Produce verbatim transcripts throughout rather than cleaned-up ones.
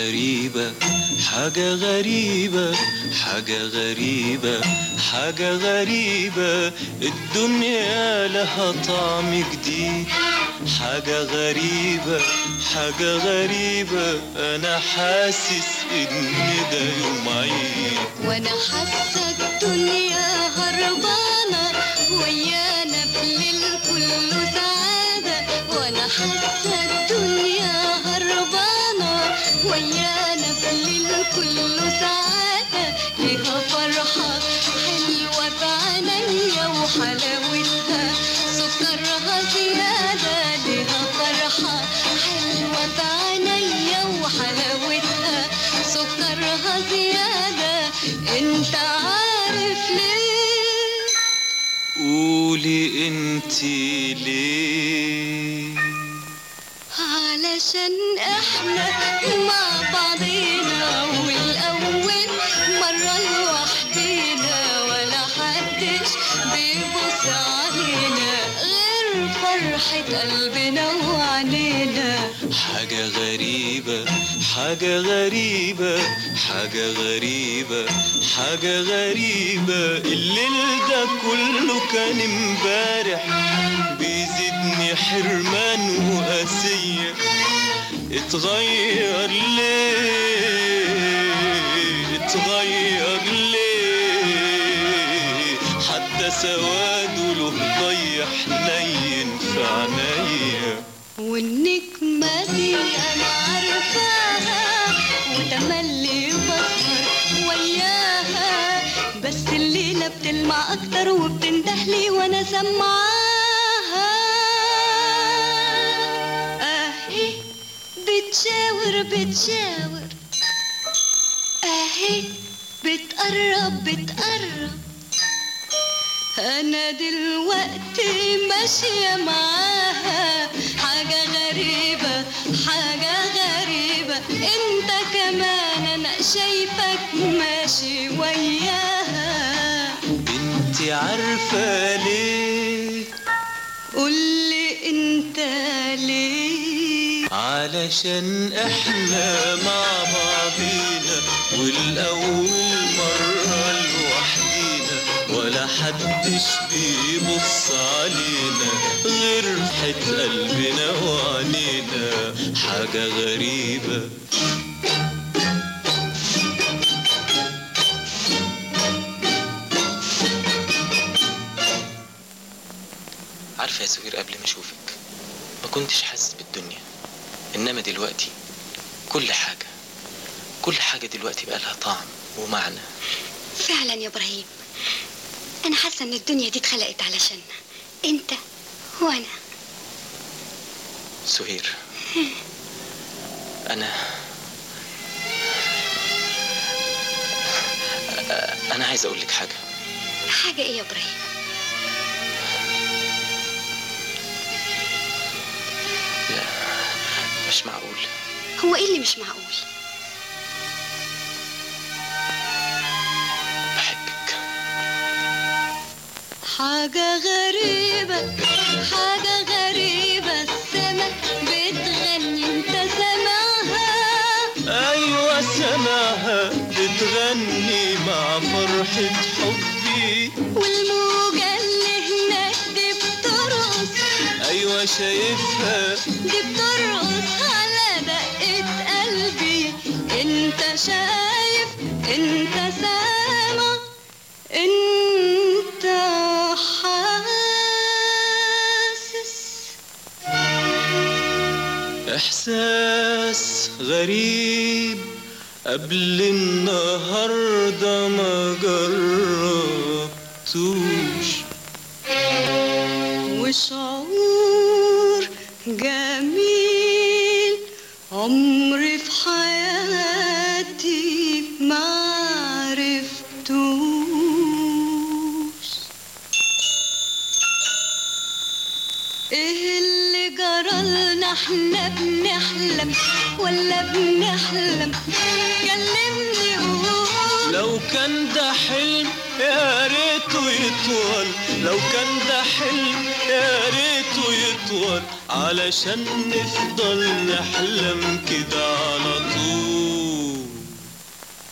غريبة حاجة غريبة حاجة غريبة حاجة غريبة، الدنيا لها طعم جديد. حاجة غريبة حاجة غريبة، أنا حاسس إن ده يوم عيد. وأنا حاسة الدنيا هربانة ويانا بليل كله سعادة. وأنا حاسة الدنيا هربانة ويانا بليل كله سعادة. ليها فرحة حلوة في عينيا وحلاوتها سكرها زيادة. ليها فرحة حلوة في عينيا وحلاوتها سكرها زيادة. انت عارف ليه؟ قولي انتي ليه؟ علشان احنا مع بعضينا والاول مرة لوحدينا، ولا حدش بيبص علينا غير فرحة قلبنا وعنينا. حاجة غريبة حاجة غريبة حاجة غريبة حاجة غريبة، الليل ده كله كان امبارح بيزيدني حرمان وقاسية. اتغير ليه اتغير ليه، حتى سواده له ضي حنين في عينيا. والنجمة دي أنا عارفاها وتملي بسهر وياها، بس الليلة بتلمع أكتر وبتندهلي وأنا سمعاها. أهي بتشاور بتشاور، أهي بتقرب بتقرب. أنا دلوقتي ماشية معاها. حاجة غريبة حاجة غريبة، انت كمان انا شايفك ماشي وياها. انتي عارفة ليه؟ قولي انت ليه؟ علشان احنا مع بعضينا والاول مرة لوحدينا، ولا حدش بيبص علينا غير فرحة قلبنا وعنينا. حاجة غريبة عارفة يا سهير، قبل ما اشوفك ما كنتش حاسس بالدنيا، انما دلوقتي كل حاجة كل حاجة دلوقتي بقى لها طعم ومعنى. فعلا يا ابراهيم، انا حاسة ان الدنيا دي اتخلقت علشاننا، انت وانا. سهير، انا انا عايز اقول لك حاجة. حاجة ايه يا ابراهيم؟ لا مش معقول. هو ايه اللي مش معقول؟ بحبك. حاجة غريبة حاجة غريبة، السما بتغني انت سامعها؟ ايوه سامعها بتغني مع فرحة حبي، والموجة اللي هناك دي بترقص. ايوه شايفها دي بترقص على دقة قلبي. انت شايف انت سامع انت حاسس. احساس غريب قبل النهارده ما جربتوش، وشعور جميل عمري في حياتي ما عرفتوش. ايه اللي جرالنا؟ احنا بنحلم ولا بنحلم؟ كلمني قول. لو كان ده حلم يا ريته يطول، لو كان ده حلم يا ريته يطول، علشان نفضل نحلم كده على طول.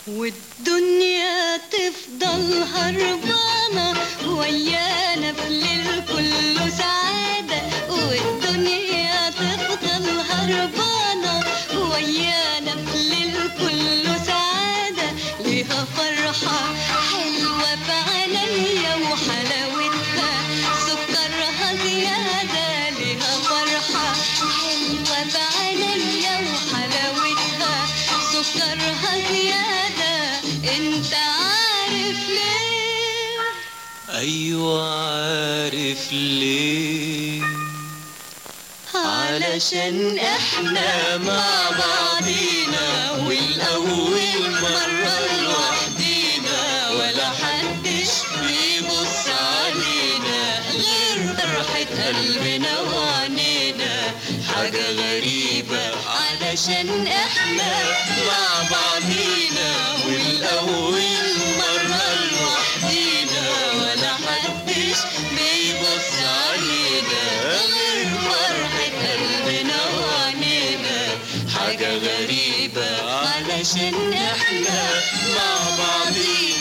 والدنيا تفضل هربانة ويانا في الليل كله سعادة، والدنيا تفضل هربانة ويانا في الليل كله سعادة. ليها فرحة حلوة في عينيا وحلاوتها سكرها زيادة، ليها فرحة حلوة في عينيا وحلاوتها سكرها زيادة. انت عارف ليه؟ ايوه عارف ليه، علشان احنا مع بعضينا والاول مرة لوحدينا، ولا حدش بيبص علينا غير فرحة قلبنا وعنينا. حاجة غريبة علشان احنا مع بعضينا والاول مرة لوحدينا، ولا حدش بيبص علينا غير فرحة قلبنا وعنينا. حاجة غريبة علشان احنا مع بعضينا